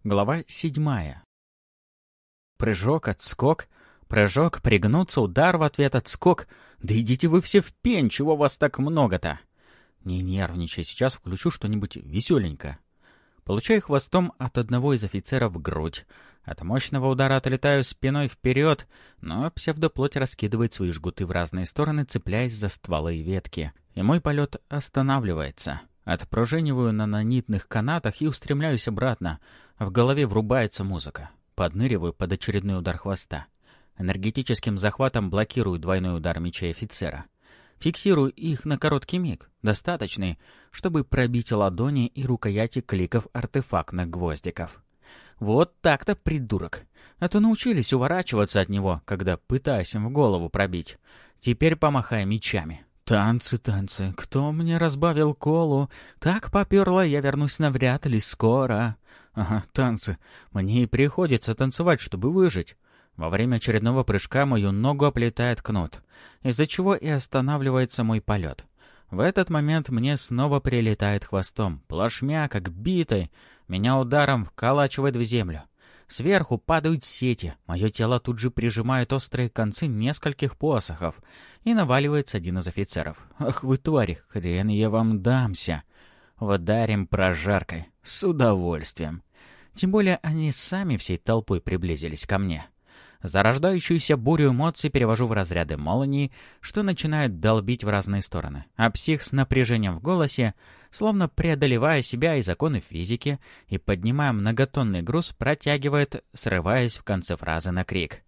Глава 7. Прыжок, отскок, прыжок, пригнуться, удар в ответ, отскок. Да идите вы все в пень, чего вас так много-то? Не нервничай, сейчас включу что-нибудь веселенькое. Получаю хвостом от одного из офицеров в грудь. От мощного удара отлетаю спиной вперед, но псевдоплоть раскидывает свои жгуты в разные стороны, цепляясь за стволы и ветки. И мой полет останавливается. Отпружиниваю на нанитных канатах и устремляюсь обратно. В голове врубается музыка. Подныриваю под очередной удар хвоста. Энергетическим захватом блокирую двойной удар мечей офицера. Фиксирую их на короткий миг, достаточный, чтобы пробить ладони и рукояти кликов артефактных гвоздиков. Вот так-то, придурок. А то научились уворачиваться от него, когда пытаюсь им в голову пробить. Теперь помахай мечами. Танцы, танцы, кто мне разбавил колу? Так поперло, я вернусь навряд ли скоро. Ага, танцы. Мне и приходится танцевать, чтобы выжить. Во время очередного прыжка мою ногу оплетает кнут, из-за чего и останавливается мой полет. В этот момент мне снова прилетает хвостом, плашмя, как битой. Меня ударом вколачивает в землю. Сверху падают сети, мое тело тут же прижимает острые концы нескольких посохов, и наваливается один из офицеров. «Ах вы твари, хрен я вам дамся!» Вдарим прожаркой, с удовольствием. Тем более они сами всей толпой приблизились ко мне. Зарождающуюся бурю эмоций перевожу в разряды молнии, что начинают долбить в разные стороны. А псих с напряжением в голосе, словно преодолевая себя и законы физики, и поднимая многотонный груз, протягивает, срываясь в конце фразы на крик.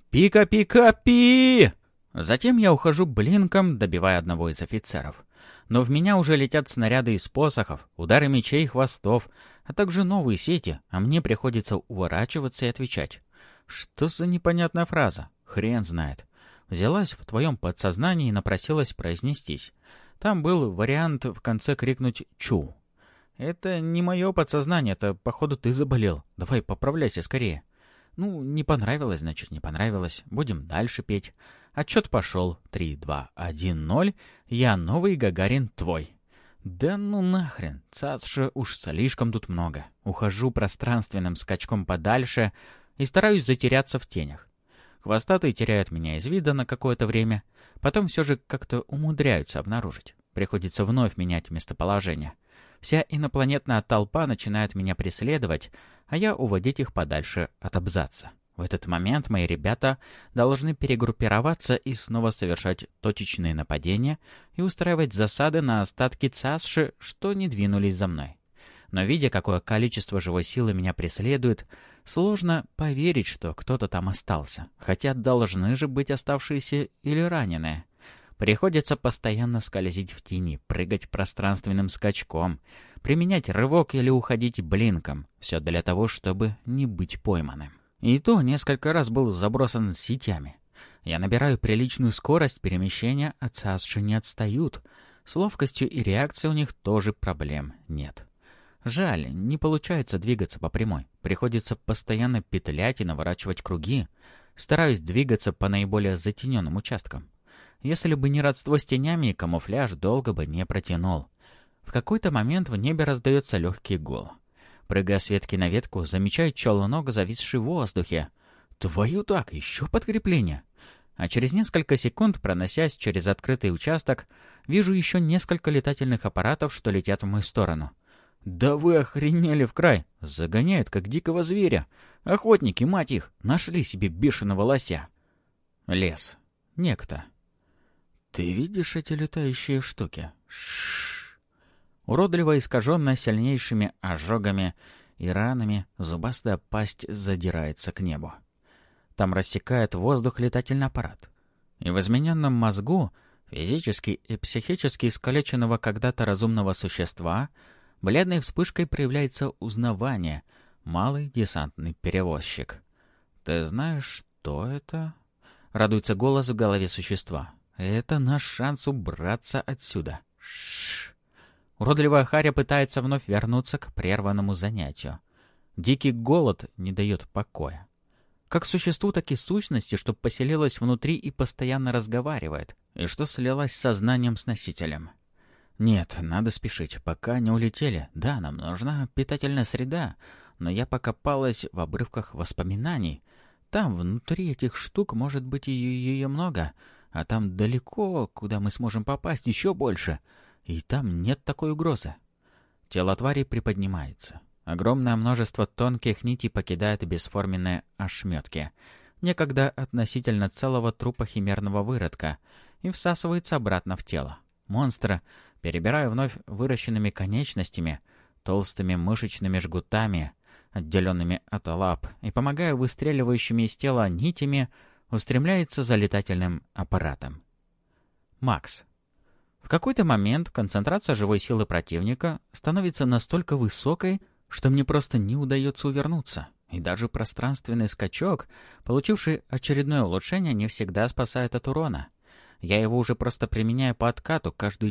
«Пика-пика-пи!» Затем я ухожу блинком, добивая одного из офицеров. Но в меня уже летят снаряды из посохов, удары мечей и хвостов, а также новые сети, а мне приходится уворачиваться и отвечать. Что за непонятная фраза? Хрен знает. Взялась в твоем подсознании и напросилась произнестись. Там был вариант в конце крикнуть «Чу». Это не мое подсознание, это, походу, ты заболел. Давай, поправляйся скорее. Ну, не понравилось, значит, не понравилось. Будем дальше петь. Отчет пошел. 3, 2, 1, 0. Я новый Гагарин твой. Да ну нахрен, цацша уж слишком тут много. Ухожу пространственным скачком подальше и стараюсь затеряться в тенях. Хвостатые теряют меня из вида на какое-то время, потом все же как-то умудряются обнаружить. Приходится вновь менять местоположение. Вся инопланетная толпа начинает меня преследовать, а я уводить их подальше от абзаца. В этот момент мои ребята должны перегруппироваться и снова совершать точечные нападения и устраивать засады на остатки цасши, что не двинулись за мной. Но видя, какое количество живой силы меня преследует, сложно поверить, что кто-то там остался. Хотя должны же быть оставшиеся или раненые. Приходится постоянно скользить в тени, прыгать пространственным скачком, применять рывок или уходить блинком. Все для того, чтобы не быть пойманным. И то несколько раз был забросан сетями. Я набираю приличную скорость перемещения, а цасши не отстают. С ловкостью и реакцией у них тоже проблем нет. Жаль, не получается двигаться по прямой. Приходится постоянно петлять и наворачивать круги. Стараюсь двигаться по наиболее затененным участкам. Если бы не родство с тенями, камуфляж долго бы не протянул. В какой-то момент в небе раздается легкий гул. Прыгая с ветки на ветку, замечаю челнок, зависший в воздухе. Твою так, еще подкрепление. А через несколько секунд, проносясь через открытый участок, вижу еще несколько летательных аппаратов, что летят в мою сторону. «Да вы охренели в край! Загоняют, как дикого зверя! Охотники, мать их, нашли себе бешеного лося!» Лес. Некто. «Ты видишь эти летающие штуки?» Шшш. Уродливо искаженная сильнейшими ожогами и ранами, зубастая пасть задирается к небу. Там рассекает воздух летательный аппарат. И в измененном мозгу, физически и психически искалеченного когда-то разумного существа, бледной вспышкой проявляется узнавание. Малый десантный перевозчик. «Ты знаешь, что это?» Радуется голос в голове существа. «Это наш шанс убраться отсюда». Шшш. Уродливая харя пытается вновь вернуться к прерванному занятию. Дикий голод не дает покоя. Как существу, так и сущности, что поселилась внутри и постоянно разговаривает, и что слилась сознанием с носителем. Нет, надо спешить, пока не улетели. Да, нам нужна питательная среда, но я покопалась в обрывках воспоминаний. Там, внутри этих штук, может быть, ее много, а там далеко, куда мы сможем попасть, еще больше. И там нет такой угрозы. Тело твари приподнимается. Огромное множество тонких нитей покидает бесформенные ошметки, некогда относительно целого трупа химерного выродка, и всасывается обратно в тело. Монстра, перебирая вновь выращенными конечностями, толстыми мышечными жгутами, отделенными от лап, и помогая выстреливающими из тела нитями, устремляется за летательным аппаратом. Макс. В какой-то момент концентрация живой силы противника становится настолько высокой, что мне просто не удается увернуться. И даже пространственный скачок, получивший очередное улучшение, не всегда спасает от урона. Я его уже просто применяю по откату каждые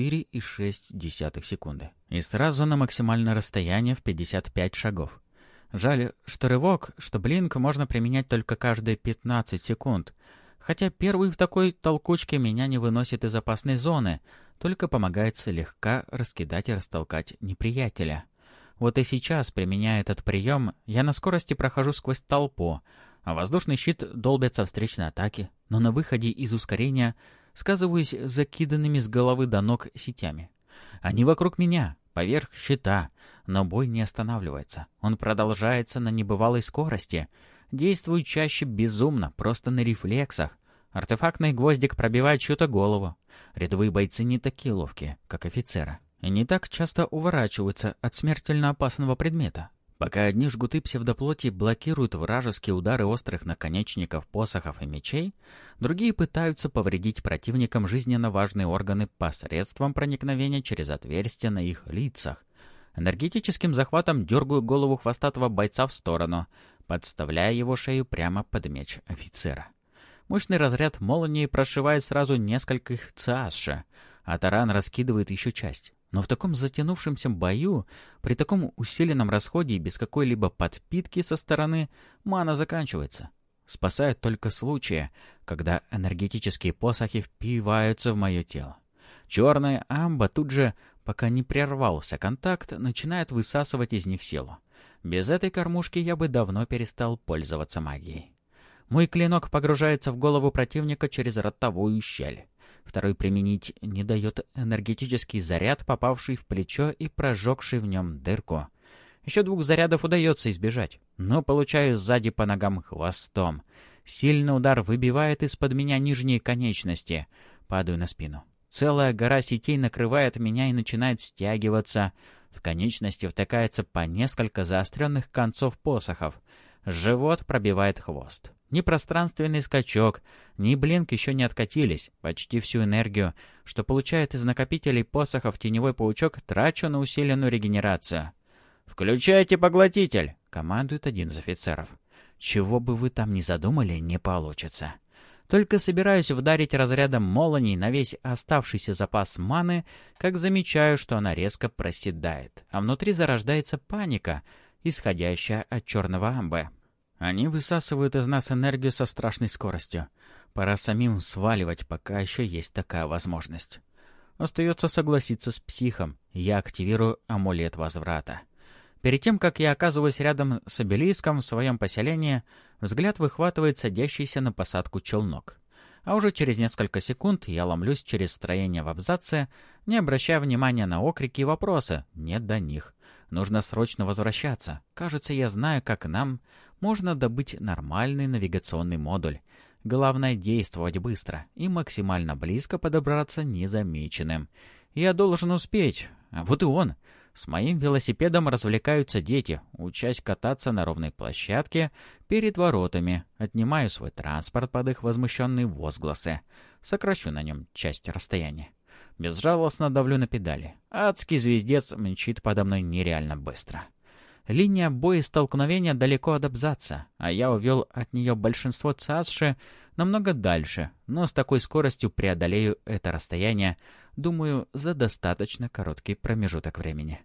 4,6 секунды. И сразу на максимальное расстояние в 55 шагов. Жаль, что рывок, что блинк можно применять только каждые 15 секунд. Хотя первый в такой толкучке меня не выносит из опасной зоны, только помогает слегка раскидать и растолкать неприятеля. Вот и сейчас, применяя этот прием, я на скорости прохожу сквозь толпу, а воздушный щит долбится встречной атаки, но на выходе из ускорения сказываюсь закиданными с головы до ног сетями. Они вокруг меня, поверх щита, но бой не останавливается. Он продолжается на небывалой скорости. Действую чаще безумно, просто на рефлексах. Артефактный гвоздик пробивает чью-то голову. Рядовые бойцы не такие ловкие, как офицеры, и не так часто уворачиваются от смертельно опасного предмета. Пока одни жгуты псевдоплоти блокируют вражеские удары острых наконечников, посохов и мечей, другие пытаются повредить противникам жизненно важные органы посредством проникновения через отверстия на их лицах. Энергетическим захватом дергаю голову хвостатого бойца в сторону, подставляя его шею прямо под меч офицера. Мощный разряд молнии прошивает сразу нескольких ЦАСШа, а таран раскидывает еще часть. Но в таком затянувшемся бою, при таком усиленном расходе и без какой-либо подпитки со стороны, мана заканчивается. Спасают только случаи, когда энергетические посохи впиваются в мое тело. Черная амба тут же, пока не прервался контакт, начинает высасывать из них силу. Без этой кормушки я бы давно перестал пользоваться магией. Мой клинок погружается в голову противника через ротовую щель. Второй применить не дает энергетический заряд, попавший в плечо и прожегший в нем дырку. Еще 2 зарядов удается избежать, но получаю сзади по ногам хвостом. Сильный удар выбивает из-под меня нижние конечности. Падаю на спину. Целая гора сетей накрывает меня и начинает стягиваться. В конечности втыкается по несколько заостренных концов посохов. Живот пробивает хвост. Ни пространственный скачок, ни блинк еще не откатились. Почти всю энергию, что получает из накопителей посохов теневой паучок, трачу на усиленную регенерацию. «Включайте поглотитель!» — командует один из офицеров. Чего бы вы там ни задумали, не получится. Только собираюсь вдарить разрядом молний на весь оставшийся запас маны, как замечаю, что она резко проседает, а внутри зарождается паника, исходящая от черного амбы. Они высасывают из нас энергию со страшной скоростью. Пора самим сваливать, пока еще есть такая возможность. Остается согласиться с психом. Я активирую амулет возврата. Перед тем, как я оказываюсь рядом с обелиском в своем поселении, взгляд выхватывает садящийся на посадку челнок. А уже через несколько секунд я ломлюсь через строение в абзаце, не обращая внимания на окрики и вопросы. Нет до них. Нужно срочно возвращаться. Кажется, я знаю, как нам можно добыть нормальный навигационный модуль. Главное — действовать быстро и максимально близко подобраться незамеченным. Я должен успеть. А вот и он. С моим велосипедом развлекаются дети, учась кататься на ровной площадке перед воротами. Отнимаю свой транспорт под их возмущенные возгласы. Сокращу на нем часть расстояния. Безжалостно давлю на педали. Адский звездец мчит подо мной нереально быстро. Линия боестолкновения далеко от абзаца, а я увел от нее большинство ЦАСШи намного дальше, но с такой скоростью преодолею это расстояние, думаю, за достаточно короткий промежуток времени.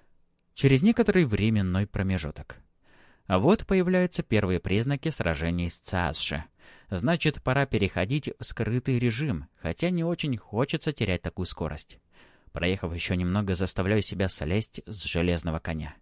Через некоторый временной промежуток. А вот появляются первые признаки сражений с ЦАСШи. Значит, пора переходить в скрытый режим, хотя не очень хочется терять такую скорость. Проехав еще немного, заставляю себя слезть с железного коня.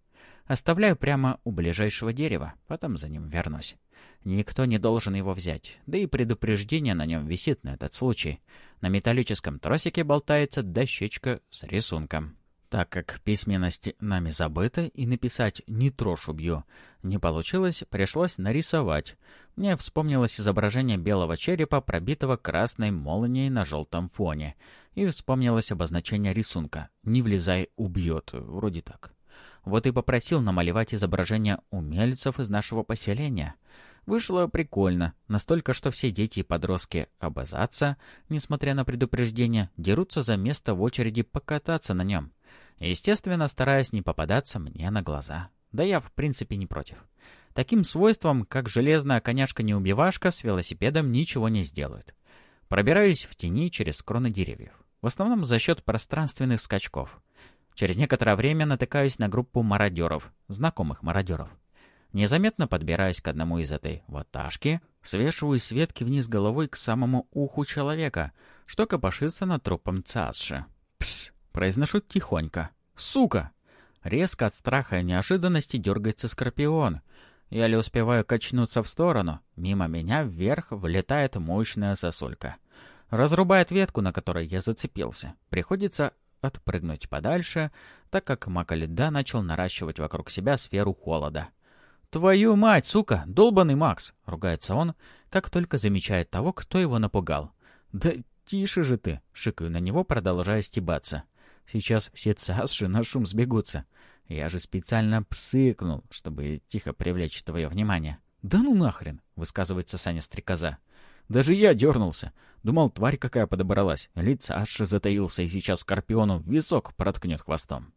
Оставляю прямо у ближайшего дерева, потом за ним вернусь. Никто не должен его взять, да и предупреждение на нем висит на этот случай. На металлическом тросике болтается дощечка с рисунком. Так как письменность нами забыта и написать «не трожь, убью» не получилось, пришлось нарисовать. Мне вспомнилось изображение белого черепа, пробитого красной молнией на желтом фоне. И вспомнилось обозначение рисунка «не влезай, убьет», вроде так. Вот и попросил намалевать изображение умельцев из нашего поселения. Вышло прикольно, настолько, что все дети и подростки абазаца, несмотря на предупреждение, дерутся за место в очереди покататься на нем. Естественно, стараясь не попадаться мне на глаза. Да я, в принципе, не против. Таким свойством, как железная коняшка-неубивашка, с велосипедом ничего не сделают. Пробираюсь в тени через кроны деревьев. В основном за счет пространственных скачков. Через некоторое время натыкаюсь на группу мародеров, знакомых мародеров. Незаметно подбираюсь к одному из этой ваташки, свешиваю с ветки вниз головой к самому уху человека, что копошится над трупом Цааши. «Пс!» — произношу тихонько. «Сука!» Резко от страха и неожиданности дергается скорпион. Я ли успеваю качнуться в сторону, мимо меня вверх влетает мощная сосулька. Разрубает ветку, на которой я зацепился. Приходится отпрыгнуть подальше, так как маг льда начал наращивать вокруг себя сферу холода. «Твою мать, сука! Долбаный Макс!» — ругается он, как только замечает того, кто его напугал. «Да тише же ты!» — шикаю на него, продолжая стебаться. «Сейчас все Цааши на шум сбегутся. Я же специально псыкнул, чтобы тихо привлечь твое внимание». «Да ну нахрен!» — высказывается Саня-стрекоза. «Даже я дернулся. Думал, тварь какая подобралась. Ли Цааши затаился и сейчас скорпиону в висок проткнет хвостом».